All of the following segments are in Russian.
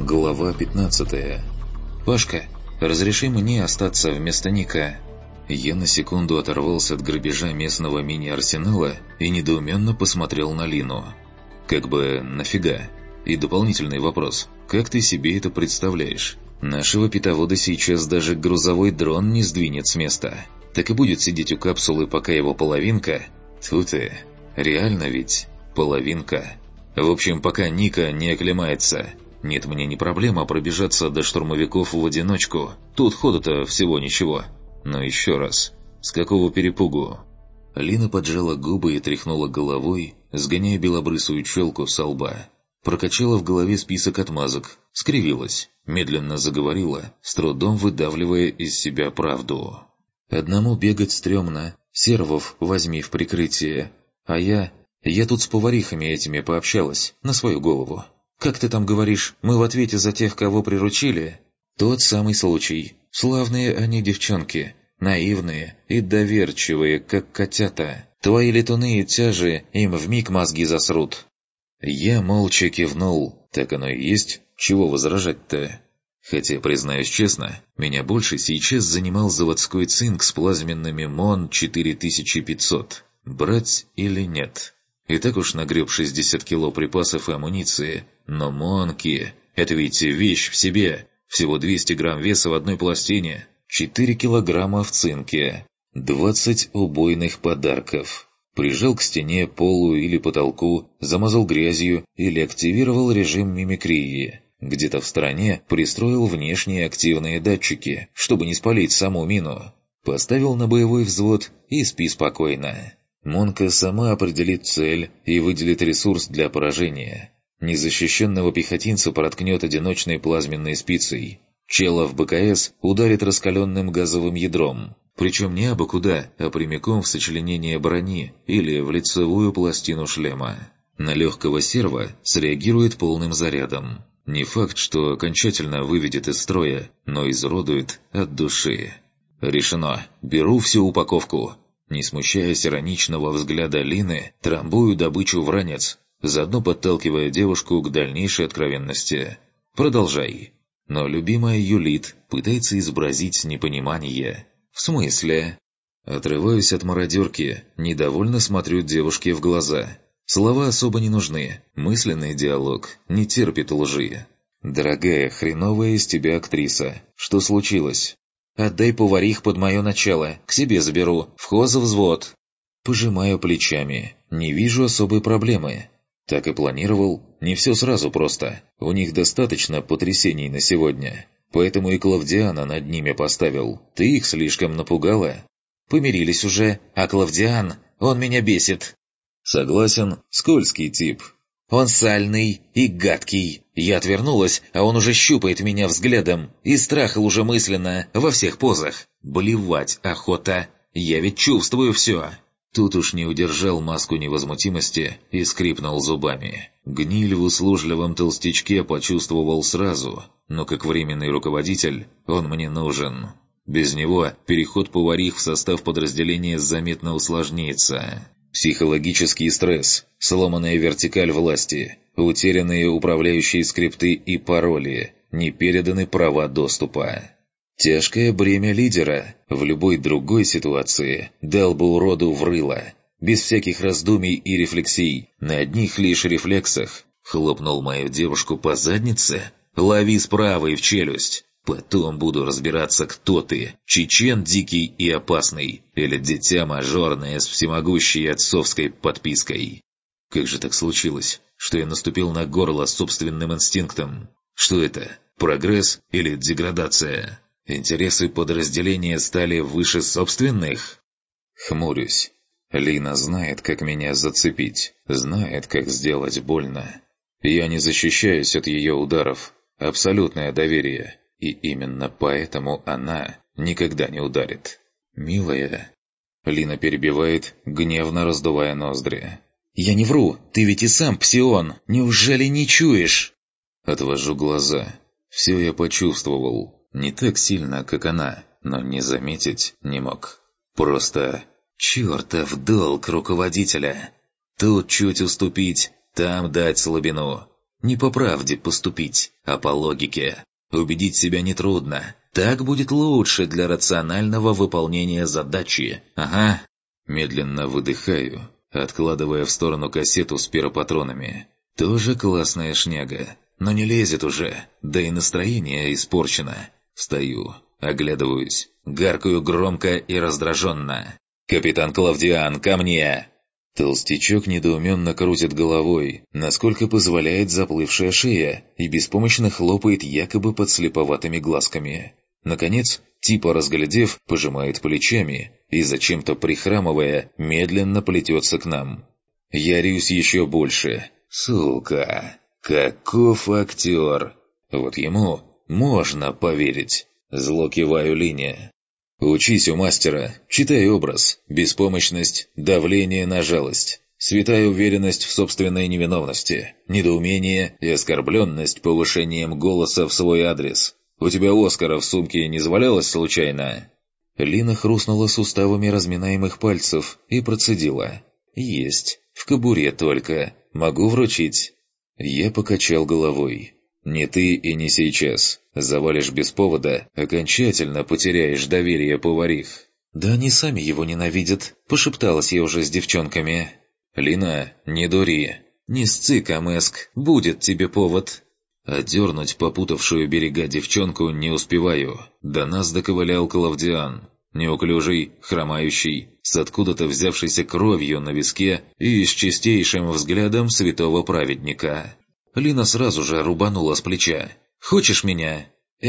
Глава 15. «Пашка, разреши мне остаться вместо Ника». Я на секунду оторвался от грабежа местного мини-арсенала и недоуменно посмотрел на Лину. Как бы нафига? И дополнительный вопрос. Как ты себе это представляешь? Нашего питовода сейчас даже грузовой дрон не сдвинет с места. Так и будет сидеть у капсулы, пока его половинка... Тьфу ты, реально ведь половинка. В общем, пока Ника не оклемается. Нет, мне не проблема пробежаться до штурмовиков в одиночку. Тут хода-то всего ничего. Но еще раз, с какого перепугу? Лина поджала губы и тряхнула головой, сгоняя белобрысую челку со лба. Прокачала в голове список отмазок, скривилась, медленно заговорила, с трудом выдавливая из себя правду. «Одному бегать стрёмно, сервов возьми в прикрытие. А я тут с поварихами этими пообщалась, на свою голову. Как ты там говоришь, мы в ответе за тех, кого приручили?» «Тот самый случай. Славные они девчонки, наивные и доверчивые, как котята. Твои летуны и тяжи им вмиг мозги засрут». Я молча кивнул. Так оно и есть, чего возражать-то? Хотя, признаюсь честно, меня больше сейчас занимал заводской цинк с плазменными МОН 4500. Брать или нет? И так уж нагреб 60 кило припасов и амуниции, но МОНки – это ведь вещь в себе. Всего 200 грамм веса в одной пластине, 4 килограмма в цинке, 20 убойных подарков. Прижал к стене, полу или потолку, замазал грязью или активировал режим мимикрии. Где-то в стороне пристроил внешние активные датчики, чтобы не спалить саму мину. Поставил на боевой взвод и спи спокойно. Монка сама определит цель и выделит ресурс для поражения. Незащищенного пехотинца проткнет одиночной плазменной спицей. Чела в БКС ударит раскаленным газовым ядром. Причем не абы куда, а прямиком в сочленение брони или в лицевую пластину шлема. На легкого серва среагирует полным зарядом. Не факт, что окончательно выведет из строя, но изуродует от души. Решено. Беру всю упаковку. Не смущаясь ироничного взгляда Лины, трамбую добычу в ранец, заодно подталкивая девушку к дальнейшей откровенности. «Продолжай». Но любимая юлит, пытается изобразить непонимание. «В смысле?» Отрываюсь от мародерки, недовольно смотрю девушке в глаза. Слова особо не нужны, мысленный диалог не терпит лжи. «Дорогая, хреновая из тебя актриса. Что случилось?» «Отдай поварих под мое начало, к себе заберу, в хозвзвод». Пожимаю плечами, не вижу особой проблемы. Так и планировал, не все сразу просто. У них достаточно потрясений на сегодня. Поэтому и Клавдиана над ними поставил. Ты их слишком напугала. Помирились уже, а Клавдиан, он меня бесит. Согласен, скользкий тип. Он сальный и гадкий. Я отвернулась, а он уже щупает меня взглядом и страхал уже мысленно, во всех позах. Блевать охота. Я ведь чувствую все. Тут уж не удержал маску невозмутимости и скрипнул зубами. Гниль в услужливом толстячке почувствовал сразу, но как временный руководитель он мне нужен. Без него переход поварих в состав подразделения заметно усложнится. Психологический стресс, сломанная вертикаль власти, утерянные управляющие скрипты и пароли, не переданы права доступа. Тяжкое бремя лидера в любой другой ситуации дал бы уроду в рыло, без всяких раздумий и рефлексий, на одних лишь рефлексах. Хлопнул мою девушку по заднице, лови справа и в челюсть. Потом буду разбираться, кто ты, чечен дикий и опасный, или дитя мажорное с всемогущей отцовской подпиской. Как же так случилось, что я наступил на горло собственным инстинктом? Что это, прогресс или деградация? Интересы подразделения стали выше собственных? Хмурюсь. Лина знает, как меня зацепить, знает, как сделать больно. Я не защищаюсь от ее ударов. Абсолютное доверие. И именно поэтому она никогда не ударит. «Милая...» Лина перебивает, гневно раздувая ноздри. «Я не вру, ты ведь и сам псион, неужели не чуешь?» Отвожу глаза. Все я почувствовал. Не так сильно, как она, но не заметить не мог. Просто чертов долг руководителя. Тут чуть уступить, там дать слабину. Не по правде поступить, а по логике. Убедить себя нетрудно. Так будет лучше для рационального выполнения задачи. Ага. Медленно выдыхаю, откладывая в сторону кассету с пиропатронами. Тоже классная шняга, но не лезет уже, да и настроение испорчено. Встаю, оглядываюсь, гаркаю громко и раздраженно. «Капитан Клавдиан, ко мне!» Толстячок недоуменно крутит головой, насколько позволяет заплывшая шея, и беспомощно хлопает якобы подслеповатыми глазками. Наконец, типа разглядев, пожимает плечами и, зачем-то прихрамывая, медленно плетется к нам. Ярюсь еще больше. Сука! Каков актер! Вот ему можно поверить. Зло киваю Лине. Учись у мастера, читай образ, беспомощность, давление на жалость, святая уверенность в собственной невиновности, недоумение и оскорбленность повышением голоса в свой адрес. У тебя Оскара в сумке не завалялось случайно?» Лина хрустнула суставами разминаемых пальцев и процедила. «Есть, в кобуре только, могу вручить». Я покачал головой. «Не ты и не сейчас. Завалишь без повода, окончательно потеряешь доверие поварих». «Да они сами его ненавидят», — пошепталась я уже с девчонками. «Лина, не дури. Не сцы, Камэск, будет тебе повод». Отдернуть попутавшую берега девчонку не успеваю. До нас доковылял Клавдиан. Неуклюжий, хромающий, с откуда-то взявшейся кровью на виске и с чистейшим взглядом святого праведника. Лина сразу же рубанула с плеча. «Хочешь меня?»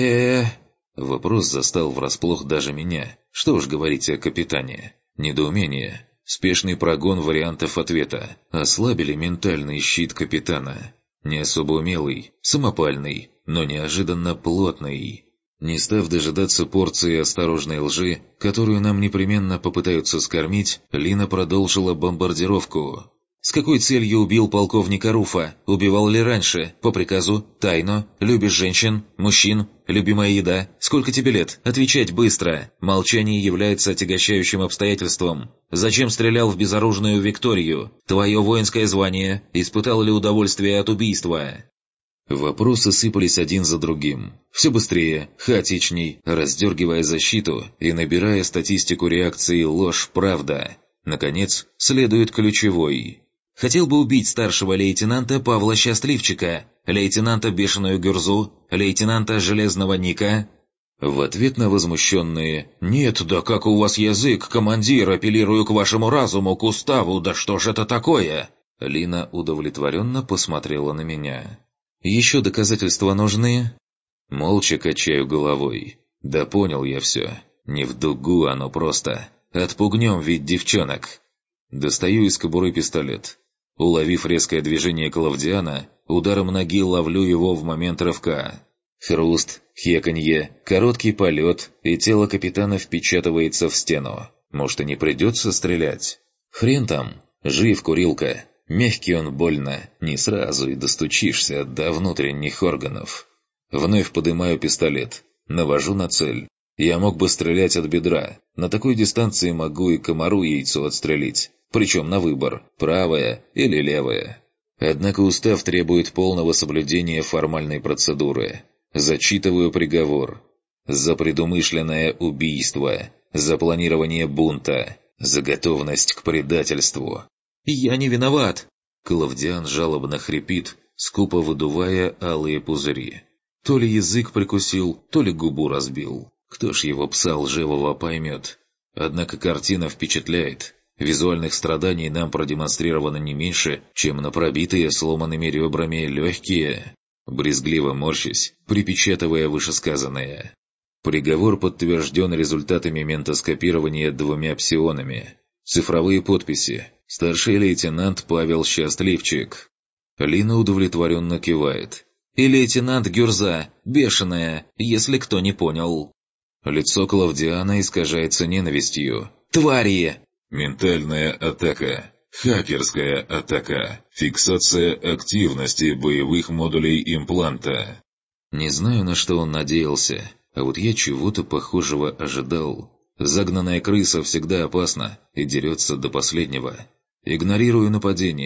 Вопрос застал врасплох даже меня. Что уж говорить о капитане. Недоумение. Спешный прогон вариантов ответа. Ослабили ментальный щит капитана. Не особо умелый, самопальный, но неожиданно плотный. Не став дожидаться порции осторожной лжи, которую нам непременно попытаются скормить, Лина продолжила бомбардировку. «С какой целью убил полковника Руфа? Убивал ли раньше? По приказу? Тайно? Любишь женщин? Мужчин? Любимая еда? Сколько тебе лет? Отвечать быстро! Молчание является отягощающим обстоятельством. Зачем стрелял в безоружную Викторию? Твое воинское звание? Испытал ли удовольствие от убийства?» Вопросы сыпались один за другим. Все быстрее, хаотичней, раздергивая защиту и набирая статистику реакции ложь-правда. Наконец, следует ключевой. «Хотел бы убить старшего лейтенанта Павла Счастливчика, лейтенанта Бешеную Гюрзу, лейтенанта Железного Ника». В ответ на возмущенные «Нет, да как у вас язык, командир, апеллирую к вашему разуму, к уставу, да что ж это такое?» Лина удовлетворенно посмотрела на меня. «Еще доказательства нужны?» Молча качаю головой. «Да понял я все. Не в дугу оно просто. Отпугнем ведь девчонок». Достаю из кобуры пистолет. Уловив резкое движение Клавдиана, ударом ноги ловлю его в момент рывка. Хруст, хеканье, короткий полет, и тело капитана впечатывается в стену. Может, и не придется стрелять? Хрен там. Жив, курилка. Мягкий он больно, не сразу и достучишься до внутренних органов. Вновь поднимаю пистолет, навожу на цель. Я мог бы стрелять от бедра. На такой дистанции могу и комару яйцо отстрелить. Причем на выбор, правое или левое. Однако устав требует полного соблюдения формальной процедуры. Зачитываю приговор. За предумышленное убийство, за планирование бунта, за готовность к предательству. «Я не виноват!» Клавдиан жалобно хрипит, скупо выдувая алые пузыри. То ли язык прикусил, то ли губу разбил. Кто ж его пса лживого поймет? Однако картина впечатляет. Визуальных страданий нам продемонстрировано не меньше, чем на пробитые сломанными ребрами легкие. Брезгливо морщись, припечатывая вышесказанное. Приговор подтвержден результатами ментоскопирования 2 псионами. Цифровые подписи. Старший лейтенант Павел Счастливчик. Лина удовлетворенно кивает. И лейтенант Гюрза, бешеная, если кто не понял. Лицо Клавдиана искажается ненавистью. «Твари!» Ментальная атака. Хакерская атака. Фиксация активности боевых модулей импланта. Не знаю, на что он надеялся, а вот я чего-то похожего ожидал. Загнанная крыса всегда опасна и дерется до последнего. Игнорирую нападение.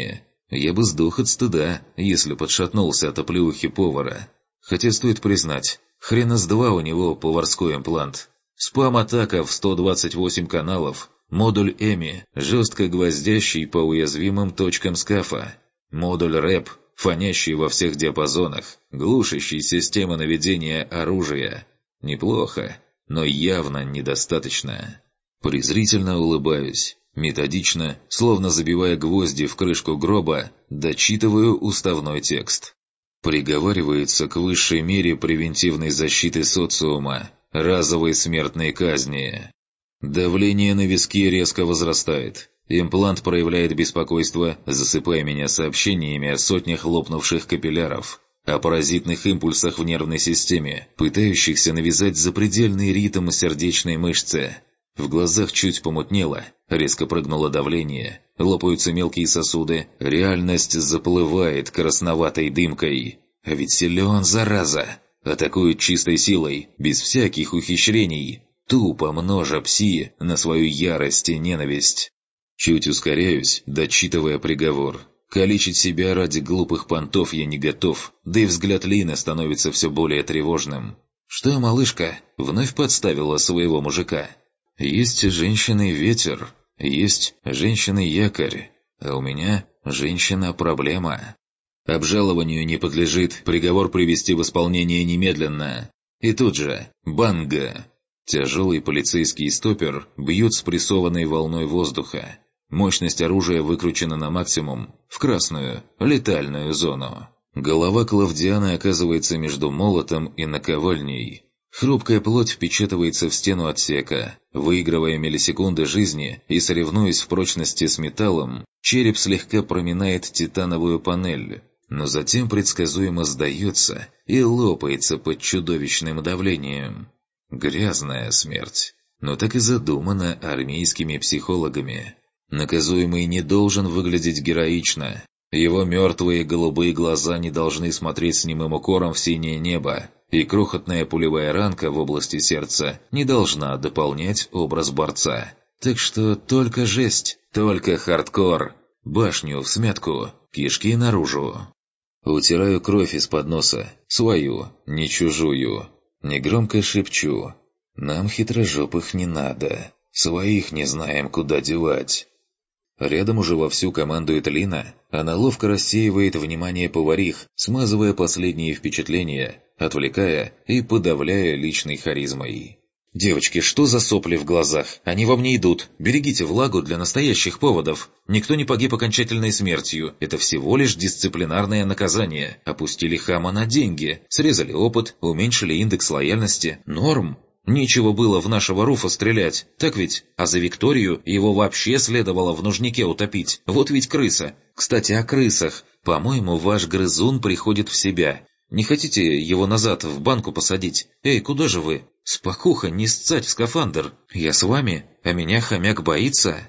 Я бы сдох от стыда, если подшатнулся от оплеухи повара. Хотя стоит признать, хрена с два у него поварской имплант. Спам-атака в 128 каналов, модуль ЭМИ, жестко гвоздящий по уязвимым точкам скафа, модуль РЭП, фонящий во всех диапазонах, глушащий система наведения оружия. Неплохо, но явно недостаточно. Презрительно улыбаюсь. Методично, словно забивая гвозди в крышку гроба, дочитываю уставной текст. Приговаривается к высшей мере превентивной защиты социума, разовой смертной казни. Давление на виски резко возрастает. Имплант проявляет беспокойство, засыпая меня сообщениями о сотнях лопнувших капилляров, о паразитных импульсах в нервной системе, пытающихся навязать запредельный ритм сердечной мышцы. В глазах чуть помутнело, резко прыгнуло давление, лопаются мелкие сосуды, реальность заплывает красноватой дымкой. А ведь силен, зараза! Атакует чистой силой, без всяких ухищрений, тупо множа пси на свою ярость и ненависть. Чуть ускоряюсь, дочитывая приговор. Калечить себя ради глупых понтов я не готов, да и взгляд Лины становится все более тревожным. Что, малышка, вновь подставила своего мужика? Есть женщины-ветер, есть женщины-якорь, а у меня женщина-проблема. Обжалованию не подлежит, приговор привести в исполнение немедленно. И тут же банга! Тяжелый полицейский стоппер бьет спрессованной волной воздуха. Мощность оружия выкручена на максимум, в красную, летальную зону. Голова Клавдиана оказывается между молотом и наковальней. Хрупкая плоть впечатывается в стену отсека. Выигрывая миллисекунды жизни и соревнуясь в прочности с металлом, череп слегка проминает титановую панель, но затем предсказуемо сдается и лопается под чудовищным давлением. Грязная смерть, но так и задумана армейскими психологами. Наказуемый не должен выглядеть героично. Его мертвые голубые глаза не должны смотреть с немым укором в синее небо, и крохотная пулевая ранка в области сердца не должна дополнять образ борца. Так что только жесть, только хардкор. Башню всмятку, кишки наружу. Утираю кровь из-под носа, свою, не чужую. Негромко шепчу: «Нам хитрожопых не надо, своих не знаем, куда девать». Рядом уже вовсю командует Лина, она ловко рассеивает внимание поварих, смазывая последние впечатления, отвлекая и подавляя личной харизмой. «Девочки, что за сопли в глазах? Они вам не идут. Берегите влагу для настоящих поводов. Никто не погиб окончательной смертью. Это всего лишь дисциплинарное наказание. Опустили хама на деньги, срезали опыт, уменьшили индекс лояльности. Норм. Нечего было в нашего Руфа стрелять, так ведь? А за Викторию его вообще следовало в нужнике утопить. Вот ведь крыса. Кстати, о крысах. По-моему, ваш грызун приходит в себя. Не хотите его назад в банку посадить? Эй, куда же вы? Спокуха, не сцать в скафандр. Я с вами, а меня хомяк боится.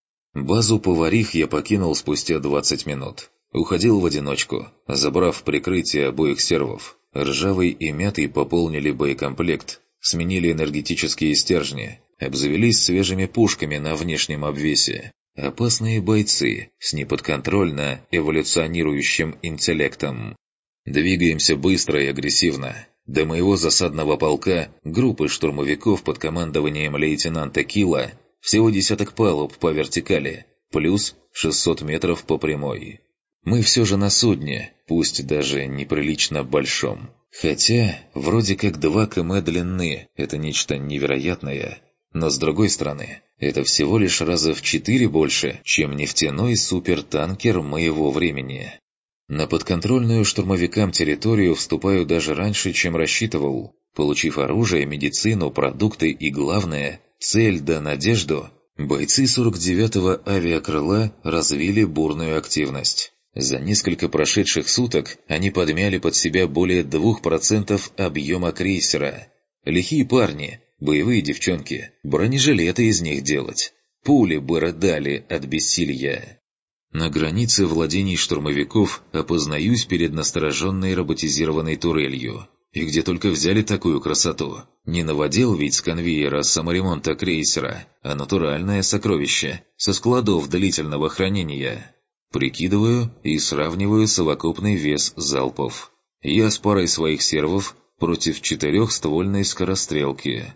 Базу поварих я покинул спустя 20 минут. Уходил в одиночку, забрав прикрытие обоих сервов. Ржавый и мятый пополнили боекомплект. Сменили энергетические стержни, обзавелись свежими пушками на внешнем обвесе. Опасные бойцы с неподконтрольно эволюционирующим интеллектом. Двигаемся быстро и агрессивно. До моего засадного полка, группы штурмовиков под командованием лейтенанта Килла, всего десяток палуб по вертикали, плюс 600 метров по прямой. Мы все же на судне, пусть даже неприлично большом. Хотя, вроде как 2 км длины – это нечто невероятное. Но с другой стороны, это всего лишь раза в 4 больше, чем нефтяной супертанкер моего времени. На подконтрольную штурмовикам территорию вступаю даже раньше, чем рассчитывал. Получив оружие, медицину, продукты и, главное, цель да надежду, бойцы 49-го авиакрыла развили бурную активность. За несколько прошедших суток они подмяли под себя более 2% объема крейсера. Лихие парни, боевые девчонки, бронежилеты из них делать. Пули бы рыдали от бессилья. На границе владений штурмовиков опознаюсь перед настороженной роботизированной турелью. И где только взяли такую красоту. Не наводил ведь с конвейера саморемонта крейсера, а натуральное сокровище, со складов длительного хранения. Прикидываю и сравниваю совокупный вес залпов. Я с парой своих сервов против 4-ствольной скорострелки.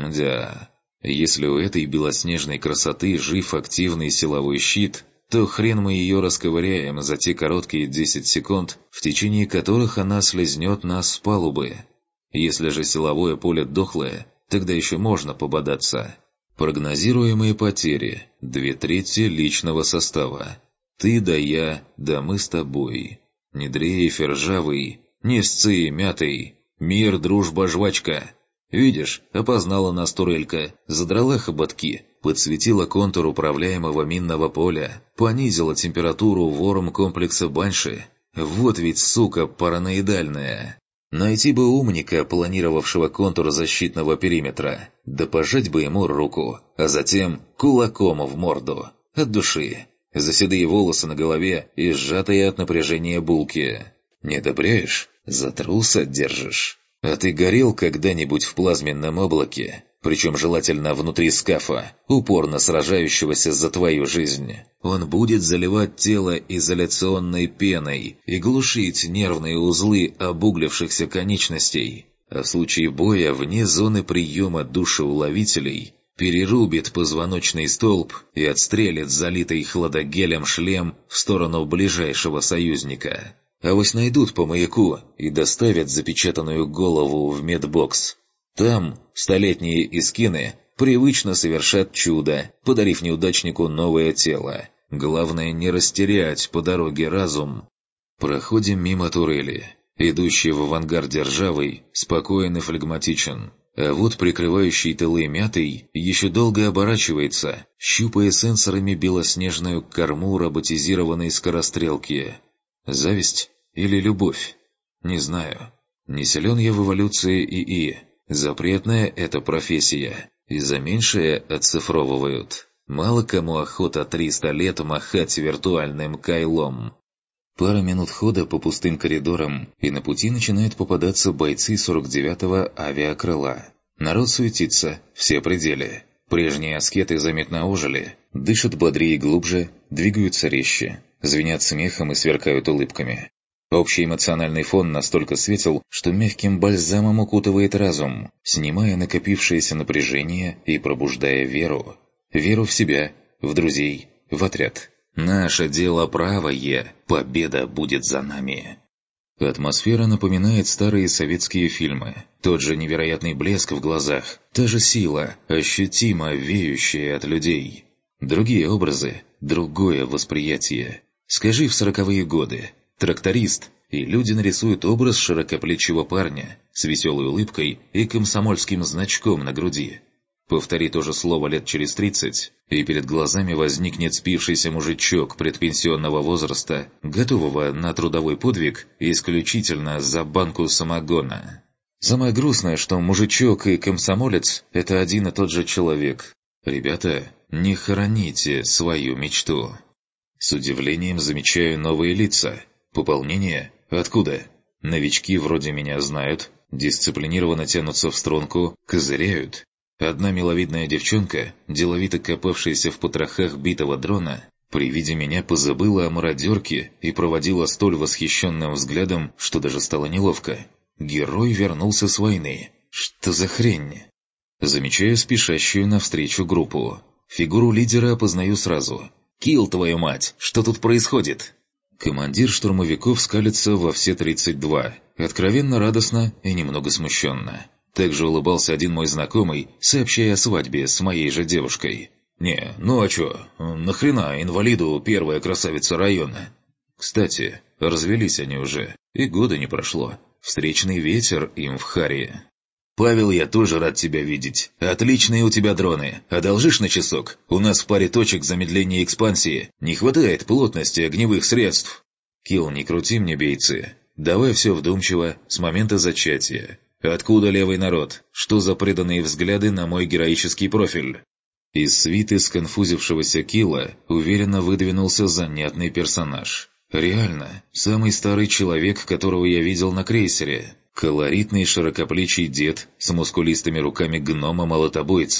Мда, если у этой белоснежной красоты жив активный силовой щит, то хрен мы ее расковыряем за те короткие 10 секунд, в течение которых она слезнет нас с палубы. Если же силовое поле дохлое, тогда еще можно пободаться. Прогнозируемые потери – 2/3 личного состава. Ты да я, да мы с тобой. Не дрейф и ржавый, не сцы мятый. Мир, дружба, жвачка. Видишь, опознала нас турелька, задрала хоботки, подсветила контур управляемого минного поля, понизила температуру ворм комплекса Банши. Вот ведь, сука, параноидальная. Найти бы умника, планировавшего контур защитного периметра, да пожать бы ему руку, а затем кулаком в морду, от души, за седые волосы на голове и сжатые от напряжения булки. Не одобряешь? За труса держишь. А ты горел когда-нибудь в плазменном облаке, причем желательно внутри скафа, упорно сражающегося за твою жизнь? Он будет заливать тело изоляционной пеной и глушить нервные узлы обуглившихся конечностей, а в случае боя вне зоны приема душеуловителей перерубит позвоночный столб и отстрелит залитый хладогелем шлем в сторону ближайшего союзника. Авось найдут по маяку и доставят запечатанную голову в медбокс. Там столетние искины привычно совершат чудо, подарив неудачнику новое тело. Главное не растерять по дороге разум. Проходим мимо турели. Идущий в авангарде ржавый, спокоен и флегматичен. А вот прикрывающий тылы мятый еще долго оборачивается, щупая сенсорами белоснежную корму роботизированной скорострелки. Зависть или любовь? Не знаю. Не силен я в эволюции ИИ. Запретная эта профессия. И за меньшее оцифровывают. Мало кому охота 300 лет махать виртуальным кайлом. Пара минут хода по пустым коридорам, и на пути начинают попадаться бойцы 49-го авиакрыла. Народ суетится, все пределы. Прежние аскеты заметно ожили, дышат бодрее и глубже, двигаются резче, звенят смехом и сверкают улыбками. Общий эмоциональный фон настолько светел, что мягким бальзамом укутывает разум, снимая накопившееся напряжение и пробуждая веру. Веру в себя, в друзей, в отряд. Наше дело правое, победа будет за нами. Атмосфера напоминает старые советские фильмы. Тот же невероятный блеск в глазах, та же сила, ощутимо веющая от людей. Другие образы, другое восприятие. Скажи в 40-е годы «тракторист», и люди нарисуют образ широкоплечего парня с веселой улыбкой и комсомольским значком на груди. Повтори то же слово лет через 30, и перед глазами возникнет спившийся мужичок предпенсионного возраста, готового на трудовой подвиг исключительно за банку самогона. Самое грустное, что мужичок и комсомолец – это один и тот же человек. Ребята, не хороните свою мечту. С удивлением замечаю новые лица. Пополнение? Откуда? Новички вроде меня знают, дисциплинированно тянутся в струнку, козыряют. Одна миловидная девчонка, деловито копавшаяся в потрохах битого дрона, при виде меня позабыла о мародерке и проводила столь восхищенным взглядом, что даже стало неловко. Герой вернулся с войны. Что за хрень? Замечаю спешащую навстречу группу. Фигуру лидера опознаю сразу. «Килл, твою мать! Что тут происходит?» Командир штурмовиков скалится во все 32, откровенно радостно и немного смущенно. Также улыбался один мой знакомый, сообщая о свадьбе с моей же девушкой. «Не, ну а чё? Нахрена инвалиду первая красавица района?» Кстати, развелись они уже, и года не прошло. Встречный ветер им в харе. «Павел, я тоже рад тебя видеть. Отличные у тебя дроны. Одолжишь на часок? У нас в паре точек замедления экспансии. Не хватает плотности огневых средств». «Килл, не крути мне бейцы. Давай все вдумчиво, с момента зачатия. Откуда левый народ? Что за преданные взгляды на мой героический профиль?» Из свиты сконфузившегося Килла уверенно выдвинулся занятный персонаж. Реально, самый старый человек, которого я видел на крейсере. Колоритный широкоплечий дед с мускулистыми руками гнома-молотобойца.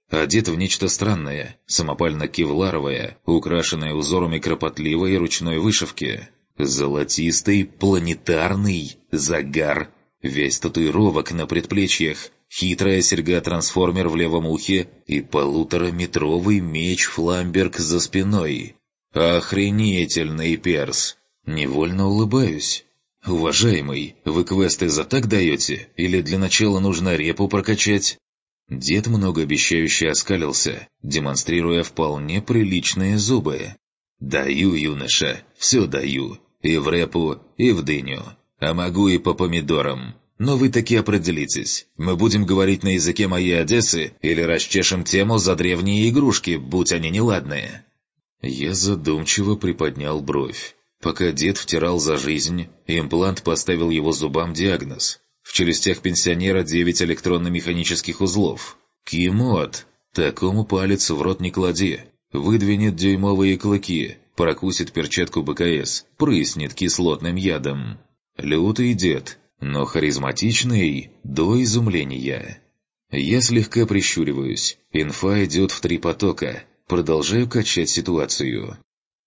одет в нечто странное, самопально-кевларовое, украшенное узорами кропотливой ручной вышивки. Золотистый планетарный загар. Весь татуировок на предплечьях, хитрая серьга-трансформер в левом ухе и 1,5-метровый меч Фламберг за спиной. Охренительный перс! Невольно улыбаюсь. «Уважаемый, вы квесты за так даете? Или для начала нужно репу прокачать?» Дед многообещающе оскалился, демонстрируя вполне приличные зубы. «Даю, юноша, все даю. И в репу, и в дыню. А могу и по помидорам. Но вы таки определитесь. Мы будем говорить на языке моей Одессы или расчешем тему за древние игрушки, будь они неладные?» Я задумчиво приподнял бровь. Пока дед втирал за жизнь, имплант поставил его зубам диагноз. В челюстях пенсионера 9 электронно-механических узлов. Кимот! Такому палец в рот не клади. Выдвинет дюймовые клыки, прокусит перчатку БКС, прыснет кислотным ядом. Лютый дед, но харизматичный до изумления. Я слегка прищуриваюсь. Инфа идет в 3 потока. Продолжаю качать ситуацию.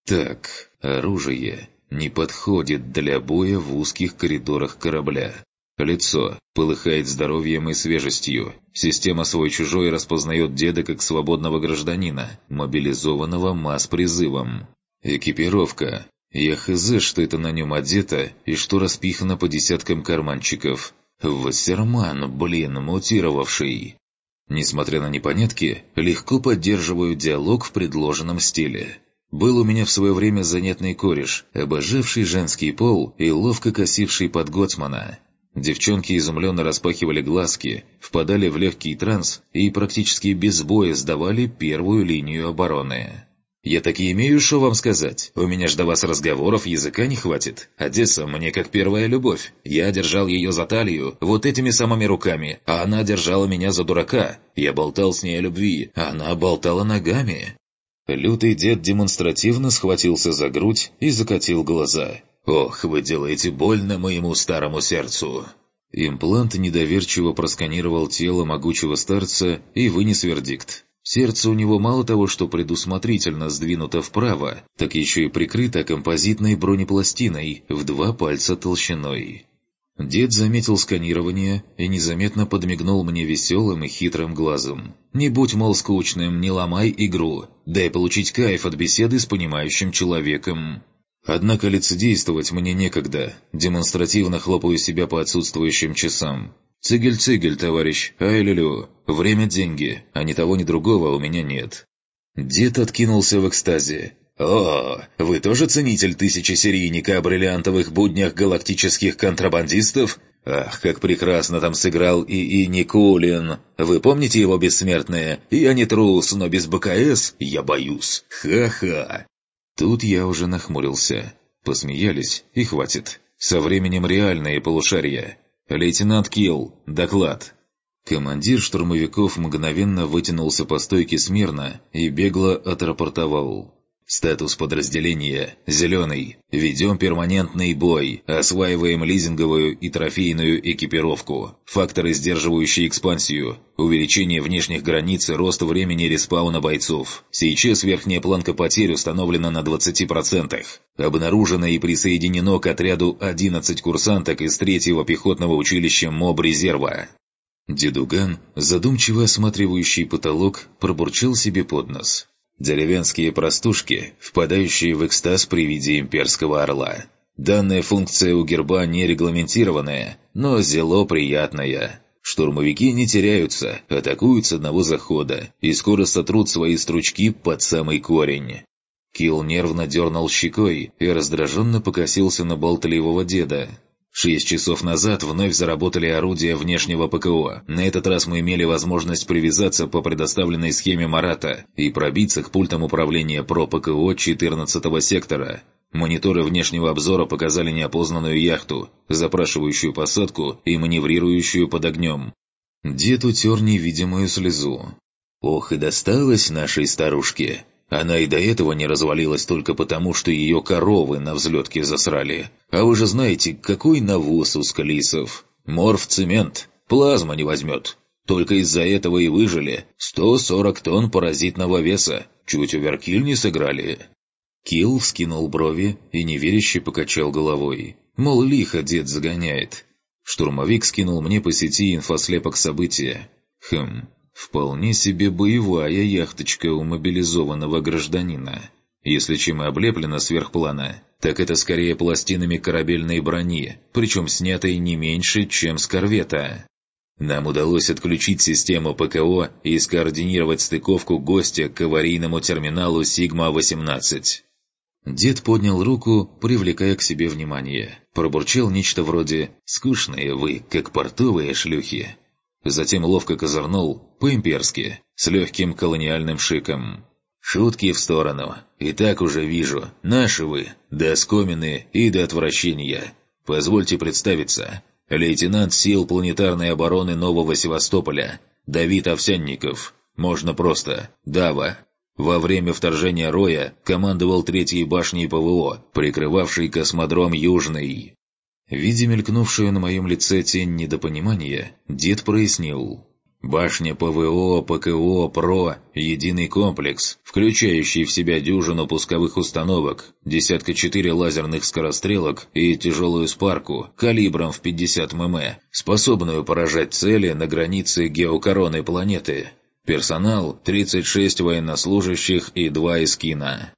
Так, оружие не подходит для боя в узких коридорах корабля. Лицо полыхает здоровьем и свежестью. Система свой-чужой распознает деда как свободного гражданина, мобилизованного масс-призывом. Экипировка. Я хз, что это на нем одето и что распихано по десяткам карманчиков. Вассерман, мутировавший. Несмотря на непонятки, легко поддерживаю диалог в предложенном стиле. Был у меня в свое время занятный кореш, обожавший женский пол и ловко косивший под гоцмана. Девчонки изумленно распахивали глазки, впадали в легкий транс и практически без боя сдавали первую линию обороны. «Я таки имею, что вам сказать. У меня ж до вас разговоров языка не хватит. Одесса мне как первая любовь. Я держал ее за талию вот этими самыми руками, а она держала меня за дурака. Я болтал с ней о любви, а она болтала ногами». Лютый дед демонстративно схватился за грудь и закатил глаза. «Ох, вы делаете больно моему старому сердцу!» Имплант недоверчиво просканировал тело могучего старца и вынес вердикт. Сердце у него мало того, что предусмотрительно сдвинуто вправо, так еще и прикрыто композитной бронепластиной в 2 пальца толщиной. Дед заметил сканирование и незаметно подмигнул мне веселым и хитрым глазом. «Не будь, мол, скучным, не ломай игру, дай получить кайф от беседы с понимающим человеком». Однако лицедействовать мне некогда, демонстративно хлопаю себя по отсутствующим часам. «Цигель-цигель, товарищ, ай-лю-лю, время – деньги, а ни того ни другого у меня нет». Дед откинулся в экстазе. «О, вы тоже ценитель тысячесерийника о бриллиантовых буднях галактических контрабандистов? Ах, как прекрасно там сыграл ИИ Никулин! Вы помните его бессмертное? Я не трус, но без БКС я боюсь. Ха-ха!» Тут я уже нахмурился. Посмеялись, и хватит. Со временем реальные полушария. «Лейтенант Килл, доклад». Командир штурмовиков мгновенно вытянулся по стойке смирно и бегло отрапортовал. «Статус подразделения «Зеленый». Ведем перманентный бой. Осваиваем лизинговую и трофейную экипировку. Факторы, сдерживающие экспансию. Увеличение внешних границ и рост времени респауна бойцов. Сейчас верхняя планка потерь установлена на 20%. Обнаружено и присоединено к отряду 11 курсанток из 3-го пехотного училища МОБ-резерва». Дедуган, задумчиво осматривающий потолок, пробурчал себе под нос. Деревенские простушки, впадающие в экстаз при виде имперского орла. Данная функция у герба не регламентированная, но зело приятная. Штурмовики не теряются, атакуют с одного захода и скоро сотрут свои стручки под самый корень. Килл нервно дернул щекой и раздраженно покосился на болтливого деда. 6 часов назад вновь заработали орудия внешнего ПКО. На этот раз мы имели возможность привязаться по предоставленной схеме Марата и пробиться к пультам управления ПРО-ПКО 14-го сектора. Мониторы внешнего обзора показали неопознанную яхту, запрашивающую посадку и маневрирующую под огнем. Дед утер невидимую слезу. «Ох, и досталось нашей старушке! Она и до этого не развалилась только потому, что ее коровы на взлетке засрали. А вы же знаете, какой навоз у склисов. Морф-цемент, плазма не возьмет. Только из-за этого и выжили. 140 тонн паразитного веса. Чуть оверкиль не сыграли». Килл вскинул брови и неверяще покачал головой. Мол, лихо дед загоняет. Штурмовик скинул мне по сети инфослепок события. Вполне себе боевая яхточка у мобилизованного гражданина. Если чем и облеплена сверхплана, так это скорее пластинами корабельной брони, причем снятой не меньше, чем с корвета. Нам удалось отключить систему ПКО и скоординировать стыковку гостя к аварийному терминалу Сигма-18. Дед поднял руку, привлекая к себе внимание. Пробурчал нечто вроде «Скучные вы, как портовые шлюхи». Затем ловко козырнул, по-имперски, с легким колониальным шиком. «Шутки в сторону. И так уже вижу. Наши вы, до оскомины и до отвращения. Позвольте представиться. Лейтенант сил планетарной обороны Нового Севастополя. Давид Овсянников. Можно просто. Дава. Во время вторжения Роя командовал 3-й башней ПВО, прикрывавшей космодром Южный». Видя мелькнувшую на моем лице тень недопонимания, дед прояснил. «Башня ПВО, ПКО, ПРО – единый комплекс, включающий в себя дюжину пусковых установок, 4 лазерных скорострелок и тяжелую спарку калибром в 50 мм, способную поражать цели на границе геокороны планеты. Персонал – 36 военнослужащих и 2 эскина».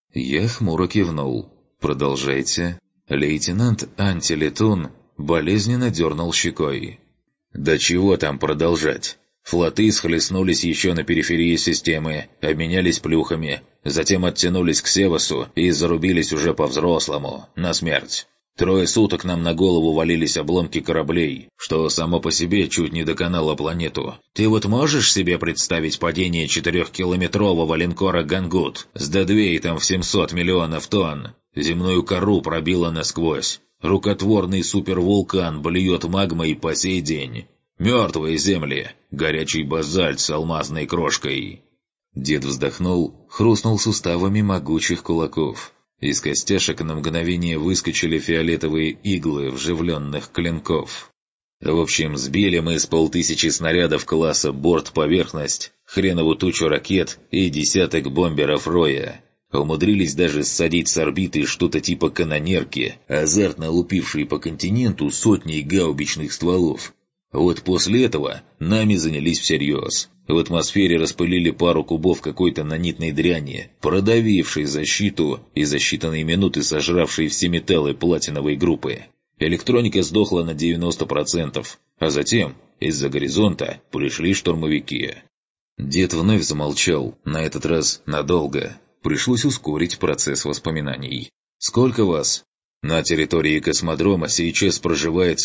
Я хмуро кивнул. «Продолжайте». Лейтенант Антилетун болезненно дернул щекой. «Да чего там продолжать? Флоты схлестнулись еще на периферии системы, обменялись плюхами, затем оттянулись к Севасу и зарубились уже по-взрослому, на смерть. 3 суток нам на голову валились обломки кораблей, что само по себе чуть не доконало планету. Ты вот можешь себе представить падение 4-километрового линкора «Гангут» с дедвейтом в 700 миллионов тонн? Земную кору пробило насквозь. Рукотворный супервулкан блюет магмой по сей день. Мертвые земли, горячий базальт с алмазной крошкой». Дед вздохнул, хрустнул суставами могучих кулаков. Из костяшек на мгновение выскочили фиолетовые иглы вживленных клинков. В общем, сбили мы с 500 снарядов класса борт-поверхность, хренову тучу ракет и десяток бомберов Роя. Умудрились даже ссадить с орбиты что-то типа канонерки, азартно лупившей по континенту сотней гаубичных стволов. Вот после этого нами занялись всерьез. В атмосфере распылили пару кубов какой-то нанитной дряни, продавившей защиту и за считанные минуты сожравшей все металлы платиновой группы. Электроника сдохла на 90%, а затем из-за горизонта пришли штурмовики. Дед вновь замолчал, на этот раз надолго. Пришлось ускорить процесс воспоминаний. «Сколько вас?» «На территории космодрома сейчас проживает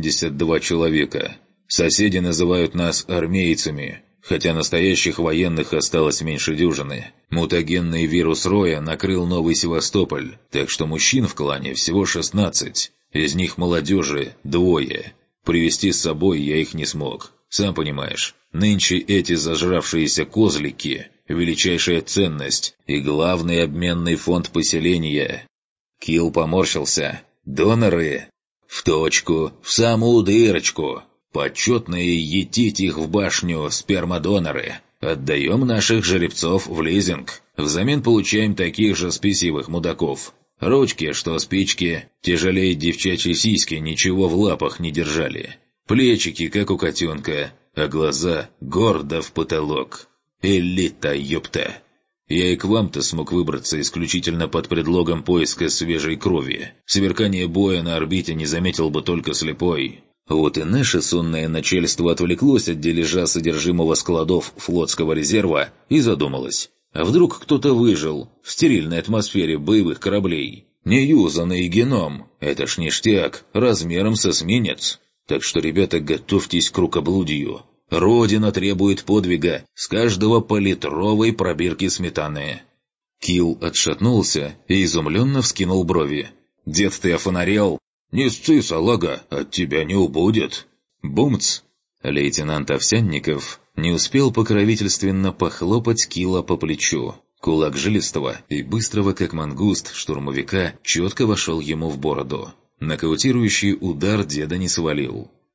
172 человека. Соседи называют нас армейцами, хотя настоящих военных осталось меньше дюжины. Мутагенный вирус Роя накрыл Новый Севастополь, так что мужчин в клане всего 16, из них молодежи 2. Привезти с собой я их не смог. Сам понимаешь, нынче эти зажравшиеся козлики – величайшая ценность и главный обменный фонд поселения». Килл поморщился. «Доноры?» «В точку, в самую дырочку. Почетные етить их в башню спермодоноры. Отдаем наших жеребцов в лизинг. Взамен получаем таких же спесивых мудаков. Ручки, что спички, тяжелее девчачьи сиськи ничего в лапах не держали. Плечики, как у котенка, а глаза гордо в потолок. Элита, ёпта! Я и к вам-то смог выбраться исключительно под предлогом поиска свежей крови. Сверкание боя на орбите не заметил бы только слепой. Вот и наше сонное начальство отвлеклось от дележа содержимого складов флотского резерва и задумалось. А вдруг кто-то выжил в стерильной атмосфере боевых кораблей? Неюзанный геном. Это ж ништяк, размером со эсминец. Так что, ребята, готовьтесь к рукоблудию. Родина требует подвига с каждого по литровой пробирки сметаны». Килл отшатнулся и изумленно вскинул брови. «Дед, ты офонарел? Не сцы, салага, от тебя не убудет». Бумц! Лейтенант Овсянников не успел покровительственно похлопать Килла по плечу. Кулак жилистого и быстрого, как мангуст, штурмовика четко вошел ему в бороду. Нокаутирующий удар деда не свалил.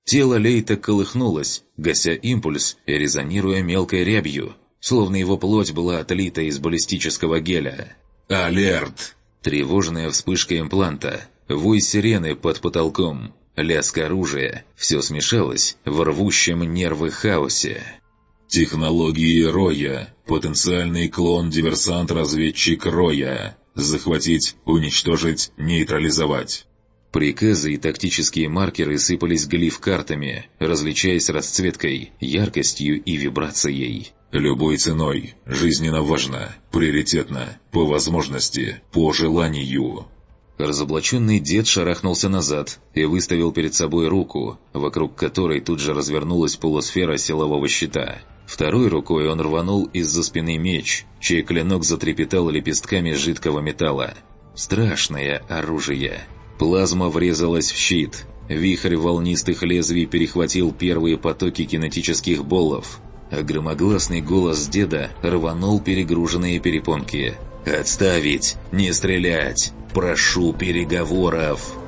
Тело Лейта колыхнулось, гася импульс и резонируя мелкой рябью, словно его плоть была отлита из баллистического геля. «Алерт!» Тревожная вспышка импланта, вой сирены под потолком, лязг оружия – все смешалось в рвущем нервы хаосе. «Технологии Роя. Потенциальный клон-диверсант-разведчик Роя. Захватить, уничтожить, нейтрализовать». Приказы и тактические маркеры сыпались глиф-картами, различаясь расцветкой, яркостью и вибрацией. «Любой ценой. Жизненно важно. Приоритетно. По возможности. По желанию». Разоблаченный дед шарахнулся назад и выставил перед собой руку, вокруг которой тут же развернулась полусфера силового щита. Второй рукой он рванул из-за спины меч, чей клинок затрепетал лепестками жидкого металла. Страшное оружие. Плазма врезалась в щит. Вихрь волнистых лезвий перехватил первые потоки кинетических боллов, а громогласный голос деда рванул перегруженные перепонки. «Отставить! Не стрелять! Прошу переговоров!»